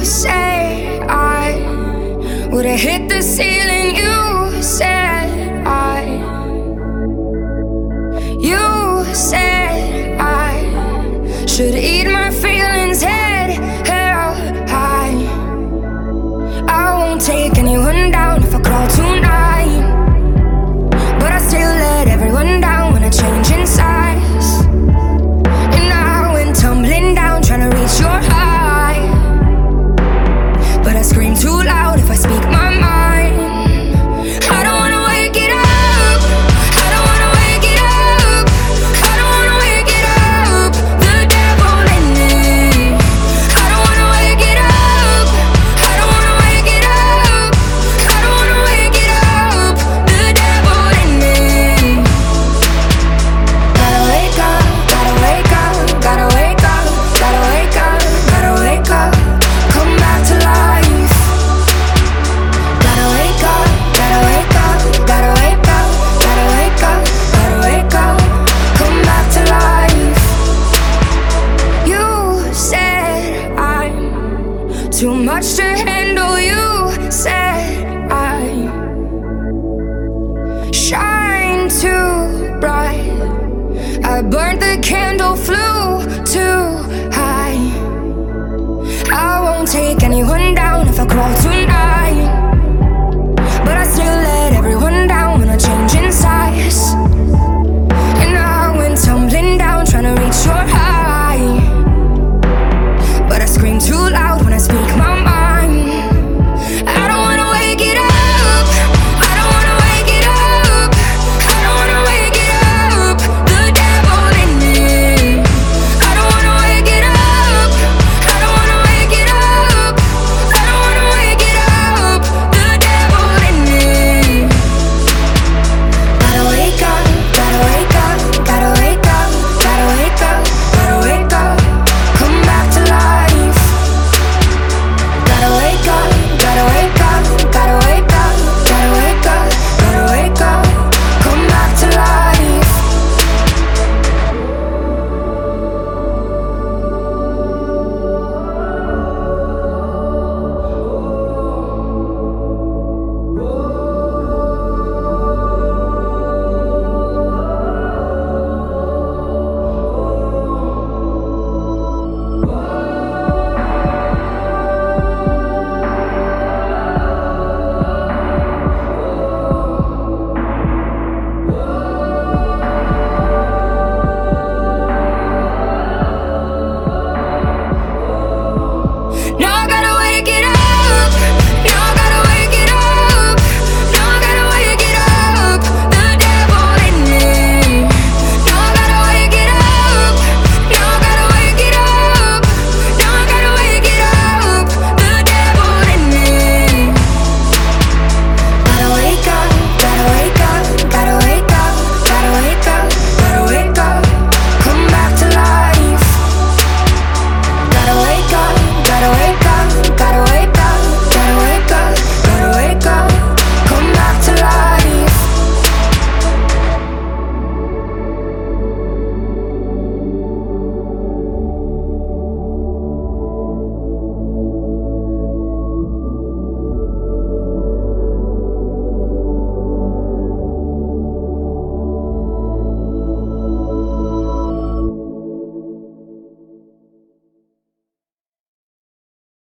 said I would've hit the ceiling. You said you said I should eat my feelings head held high. I won't take anyone down if I crawl tonight, but I still let everyone down when I change in size. And I went tumbling down trying to reach your high, but I scream too loud if I speak my mind. I don't wanna wake it up, I don't wanna wake it up, I don't wanna wake it up, the devil in me. I don't wanna wake it up, I don't wanna wake it up, I don't wanna wake it up, the devil in me. Gotta wake up, gotta wake up, gotta wake up, gotta wake up, gotta wake up, come back to life. Gotta wake up, gotta wake up, gotta wake up, gotta wake up, gotta wake up, come back to life. You said I'm too much to handle. You said I shine too bright. I burned the candle, flew too high. I won't take anyone down if I crawl tonight, but I still